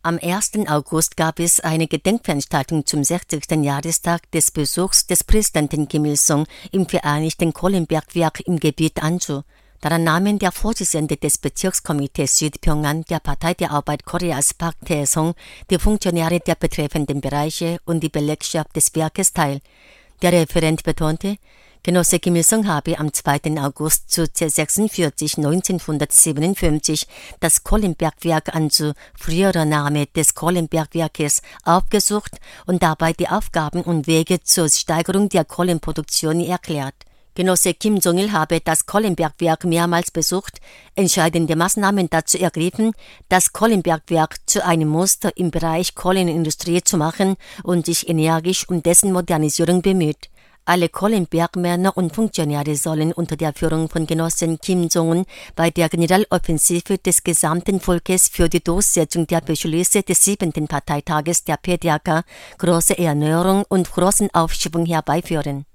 Am 1. August gab es eine Gedenkveranstaltung zum 60. Jahrestag des Besuchs des Präsidenten Kim Il-sung im Vereinigten Kohlenbergwerk im Gebiet Anju. Daran nahmen der Vorsitzende des Bezirkskomitees Südpyongan der Partei der Arbeit Koreas Park Tae-sung, die Funktionäre der betreffenden Bereiche und die Belegschaft des Werkes teil. Der Referent betonte, Genosse Kim Il-sung habe am 2. August zu C46 1957 das Kohlenbergwerk Anju, früherer Name des Kohlenbergwerkes, aufgesucht und dabei die Aufgaben und Wege zur Steigerung der Kohlenproduktion erklärt. Genosse Kim Jong-il habe das Kohlenbergwerk mehrmals besucht, entscheidende Maßnahmen dazu ergriffen, das Kohlenbergwerk zu einem Muster im Bereich Kohlenindustrie zu machen und sich energisch um dessen Modernisierung bemüht. Alle Kohlenbergmänner und Funktionäre sollen unter der Führung von Genossen Kim Jong-un bei der Generaloffensive des gesamten Volkes für die Durchsetzung der Beschlüsse des 7. Parteitages der PDAK große Erneuerung und großen Aufschwung herbeiführen.